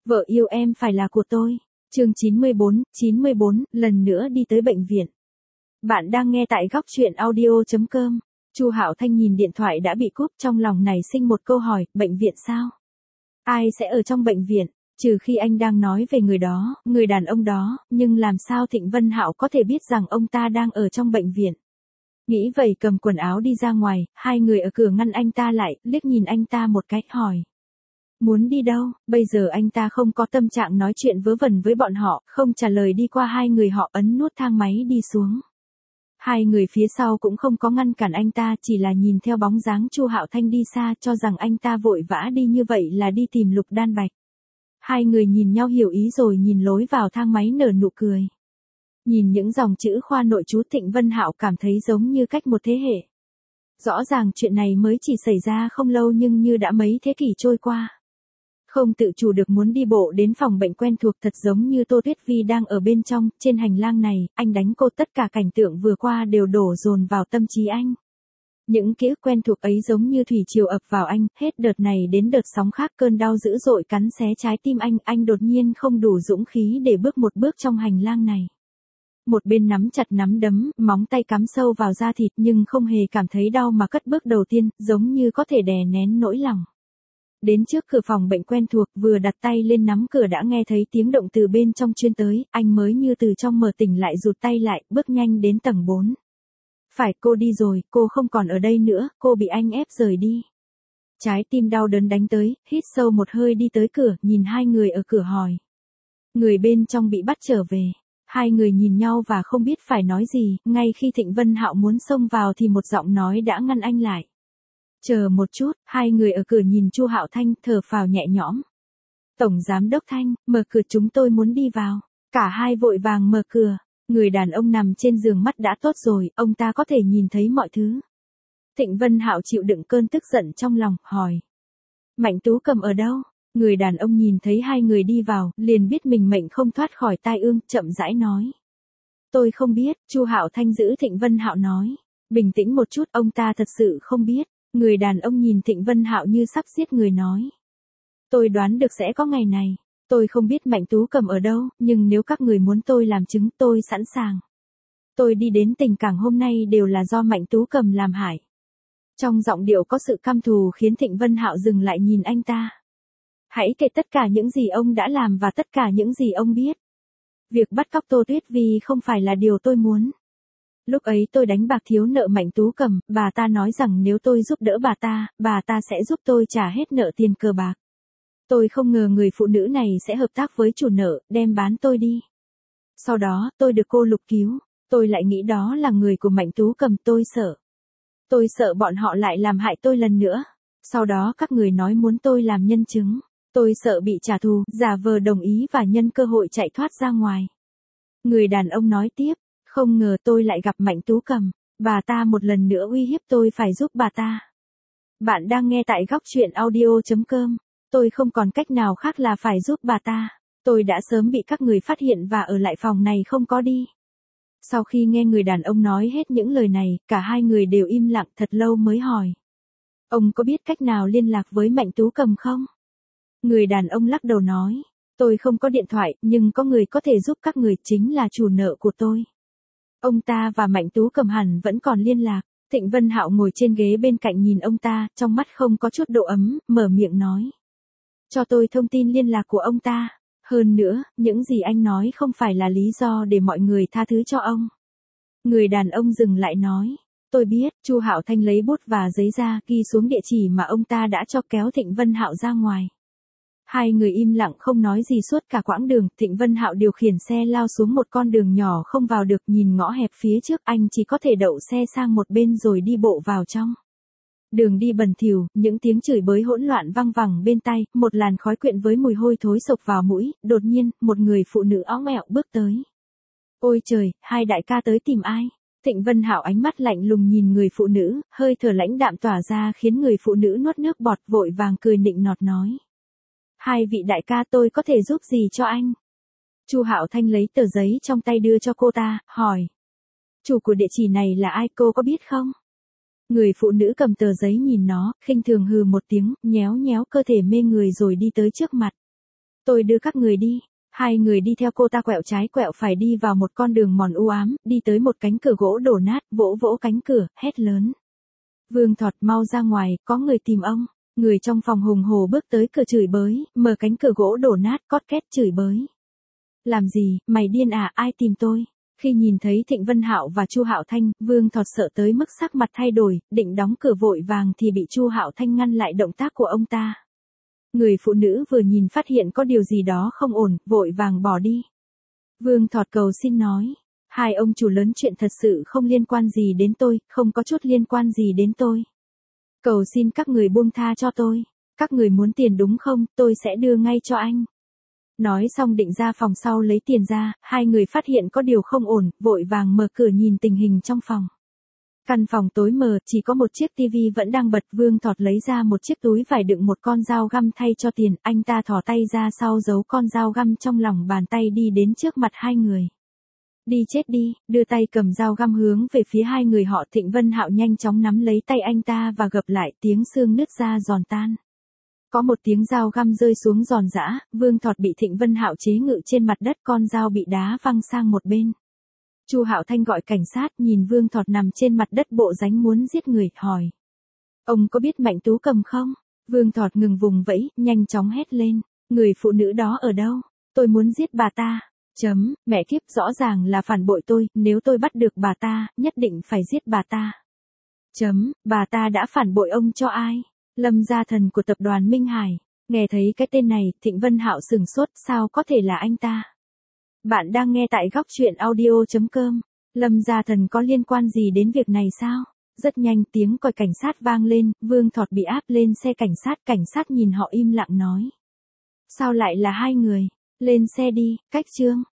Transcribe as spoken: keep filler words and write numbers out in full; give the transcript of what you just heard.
Vợ yêu em phải là của tôi. Chương chín mươi bốn, chín mươi bốn, lần nữa đi tới bệnh viện. Bạn đang nghe tại góc truyện audio chấm com. Chu Hạo Thanh nhìn điện thoại đã bị cúp, trong lòng nảy sinh một câu hỏi, bệnh viện sao? Ai sẽ ở trong bệnh viện? Trừ khi anh đang nói về người đó, người đàn ông đó, nhưng làm sao Thịnh Vân Hạo có thể biết rằng ông ta đang ở trong bệnh viện? Nghĩ vậy cầm quần áo đi ra ngoài, hai người ở cửa ngăn anh ta lại, liếc nhìn anh ta một cái, hỏi. Muốn đi đâu? Bây giờ anh ta không có tâm trạng nói chuyện vớ vẩn với bọn họ, không trả lời đi qua hai người họ ấn nút thang máy đi xuống. Hai người phía sau cũng không có ngăn cản anh ta, chỉ là nhìn theo bóng dáng Chu Hạo Thanh đi xa, cho rằng anh ta vội vã đi như vậy là đi tìm Lục Đan Bạch. Hai người nhìn nhau hiểu ý rồi nhìn lối vào thang máy nở nụ cười. Nhìn những dòng chữ khoa nội trú, Thịnh Vân Hạo cảm thấy giống như cách một thế hệ. Rõ ràng chuyện này mới chỉ xảy ra không lâu nhưng như đã mấy thế kỷ trôi qua. Không tự chủ được muốn đi bộ đến phòng bệnh quen thuộc, thật giống như Tô Tuyết Vi đang ở bên trong, trên hành lang này, anh đánh cô, tất cả cảnh tượng vừa qua đều đổ dồn vào tâm trí anh. Những ký ức quen thuộc ấy giống như thủy triều ập vào anh, hết đợt này đến đợt sóng khác, cơn đau dữ dội cắn xé trái tim anh, anh đột nhiên không đủ dũng khí để bước một bước trong hành lang này. Một bên nắm chặt nắm đấm, móng tay cắm sâu vào da thịt nhưng không hề cảm thấy đau mà cất bước đầu tiên, giống như có thể đè nén nỗi lòng. Đến trước cửa phòng bệnh quen thuộc, vừa đặt tay lên nắm cửa đã nghe thấy tiếng động từ bên trong truyền tới, anh mới như từ trong mở tỉnh lại, rụt tay lại, bước nhanh đến tầng bốn. Phải, cô đi rồi, cô không còn ở đây nữa, cô bị anh ép rời đi. Trái tim đau đớn đánh tới, hít sâu một hơi đi tới cửa, nhìn hai người ở cửa hỏi. Người bên trong bị bắt trở về. Hai người nhìn nhau và không biết phải nói gì, ngay khi Thịnh Vân Hạo muốn xông vào thì một giọng nói đã ngăn anh lại. Chờ một chút, hai người ở cửa nhìn Chu Hạo Thanh, thở phào nhẹ nhõm. Tổng giám đốc Thanh, mở cửa, chúng tôi muốn đi vào. Cả hai vội vàng mở cửa. Người đàn ông nằm trên giường, mắt đã tốt rồi, ông ta có thể nhìn thấy mọi thứ. Thịnh Vân Hạo chịu đựng cơn tức giận trong lòng, hỏi. Mạnh Tú Cầm ở đâu? Người đàn ông nhìn thấy hai người đi vào, liền biết mình mệnh không thoát khỏi tai ương, chậm rãi nói. Tôi không biết, Chu Hạo Thanh giữ Thịnh Vân Hạo nói. Bình tĩnh một chút, ông ta thật sự không biết. Người đàn ông nhìn Thịnh Vân Hạo như sắp giết người nói. Tôi đoán được sẽ có ngày này. Tôi không biết Mạnh Tú Cầm ở đâu, nhưng nếu các người muốn tôi làm chứng, tôi sẵn sàng. Tôi đi đến Tình Cảng hôm nay đều là do Mạnh Tú Cầm làm hại. Trong giọng điệu có sự căm thù khiến Thịnh Vân Hạo dừng lại nhìn anh ta. Hãy kể tất cả những gì ông đã làm và tất cả những gì ông biết. Việc bắt cóc Tô Tuyết Vi không phải là điều tôi muốn. Lúc ấy tôi đánh bạc thiếu nợ Mạnh Tú Cầm, bà ta nói rằng nếu tôi giúp đỡ bà ta, bà ta sẽ giúp tôi trả hết nợ tiền cờ bạc. Tôi không ngờ người phụ nữ này sẽ hợp tác với chủ nợ, đem bán tôi đi. Sau đó, tôi được cô Lục cứu, tôi lại nghĩ đó là người của Mạnh Tú Cầm, tôi sợ. Tôi sợ bọn họ lại làm hại tôi lần nữa. Sau đó các người nói muốn tôi làm nhân chứng. Tôi sợ bị trả thù, giả vờ đồng ý và nhân cơ hội chạy thoát ra ngoài. Người đàn ông nói tiếp, không ngờ tôi lại gặp Mạnh Tú Cầm, bà ta một lần nữa uy hiếp tôi phải giúp bà ta. Bạn đang nghe tại góc truyện audio chấm com. Tôi không còn cách nào khác là phải giúp bà ta. Tôi đã sớm bị các người phát hiện và ở lại phòng này không có đi. Sau khi nghe người đàn ông nói hết những lời này, cả hai người đều im lặng thật lâu mới hỏi. Ông có biết cách nào liên lạc với Mạnh Tú Cầm không? Người đàn ông lắc đầu nói. Tôi không có điện thoại, nhưng có người có thể giúp các người, chính là chủ nợ của tôi. Ông ta và Mạnh Tú Cầm hẳn vẫn còn liên lạc. Thịnh Vân Hạo ngồi trên ghế bên cạnh nhìn ông ta, trong mắt không có chút độ ấm, mở miệng nói. Cho tôi thông tin liên lạc của ông ta. Hơn nữa, những gì anh nói không phải là lý do để mọi người tha thứ cho ông. Người đàn ông dừng lại nói. Tôi biết, Chu Hạo Thanh lấy bút và giấy ra, ghi xuống địa chỉ mà ông ta đã cho, kéo Thịnh Vân Hạo ra ngoài. Hai người im lặng không nói gì suốt cả quãng đường, Thịnh Vân Hạo điều khiển xe lao xuống một con đường nhỏ không vào được, nhìn ngõ hẹp phía trước, anh chỉ có thể đậu xe sang một bên rồi đi bộ vào trong. Đường đi bẩn thỉu, những tiếng chửi bới hỗn loạn văng vẳng bên tai, một làn khói quyện với mùi hôi thối sộc vào mũi, đột nhiên, một người phụ nữ óng ẹo bước tới. Ôi trời, hai đại ca tới tìm ai? Thịnh Vân Hạo ánh mắt lạnh lùng nhìn người phụ nữ, hơi thở lãnh đạm tỏa ra khiến người phụ nữ nuốt nước bọt, vội vàng cười nịnh nọt nói. Hai vị đại ca, tôi có thể giúp gì cho anh? Chu Hạo Thanh lấy tờ giấy trong tay đưa cho cô ta, hỏi. Chủ của địa chỉ này là ai, cô có biết không? Người phụ nữ cầm tờ giấy nhìn nó, khinh thường hừ một tiếng, nhéo nhéo cơ thể mê người rồi đi tới trước mặt. Tôi đưa các người đi. Hai người đi theo cô ta quẹo trái quẹo phải đi vào một con đường mòn u ám, đi tới một cánh cửa gỗ đổ nát, vỗ vỗ cánh cửa, hét lớn. Vương Thọt, mau ra ngoài, có người tìm ông. Người trong phòng hùng hổ bước tới cửa chửi bới, mở cánh cửa gỗ đổ nát, cót két chửi bới. Làm gì, mày điên à, ai tìm tôi? Khi nhìn thấy Thịnh Vân Hạo và Chu Hạo Thanh, Vương Thọt sợ tới mức sắc mặt thay đổi, định đóng cửa vội vàng thì bị Chu Hạo Thanh ngăn lại động tác của ông ta. Người phụ nữ vừa nhìn phát hiện có điều gì đó không ổn, vội vàng bỏ đi. Vương Thọt cầu xin nói, hai ông chủ lớn, chuyện thật sự không liên quan gì đến tôi, không có chút liên quan gì đến tôi. Cầu xin các người buông tha cho tôi. Các người muốn tiền đúng không, tôi sẽ đưa ngay cho anh. Nói xong định ra phòng sau lấy tiền ra, hai người phát hiện có điều không ổn, vội vàng mở cửa nhìn tình hình trong phòng. Căn phòng tối mờ, chỉ có một chiếc tivi vẫn đang bật. Vương Thọt lấy ra một chiếc túi vải đựng một con dao găm thay cho tiền, anh ta thò tay ra sau giấu con dao găm trong lòng bàn tay đi đến trước mặt hai người. Đi chết đi, đưa tay cầm dao găm hướng về phía hai người họ. Thịnh Vân Hạo nhanh chóng nắm lấy tay anh ta và gập lại, tiếng xương nứt ra giòn tan. Có một tiếng dao găm rơi xuống giòn giã, Vương Thọt bị Thịnh Vân Hạo chế ngự trên mặt đất, con dao bị đá văng sang một bên. Chu Hạo Thanh gọi cảnh sát, nhìn Vương Thọt nằm trên mặt đất bộ dáng muốn giết người, hỏi. Ông có biết Mạnh Tú Cầm không? Vương Thọt ngừng vùng vẫy, nhanh chóng hét lên. Người phụ nữ đó ở đâu? Tôi muốn giết bà ta. Chấm, mẹ kiếp, rõ ràng là phản bội tôi, nếu tôi bắt được bà ta, nhất định phải giết bà ta. Chấm, bà ta đã phản bội ông cho ai? Lâm gia thần của tập đoàn Minh Hải. Nghe thấy cái tên này, Thịnh Vân Hạo sửng sốt, sao có thể là anh ta? Bạn đang nghe tại góc truyện audio chấm com. Lâm gia thần có liên quan gì đến việc này sao? Rất nhanh tiếng còi cảnh sát vang lên, Vương Thọt bị áp lên xe cảnh sát, cảnh sát nhìn họ im lặng nói. Sao lại là hai người? Lên xe đi, cách trương.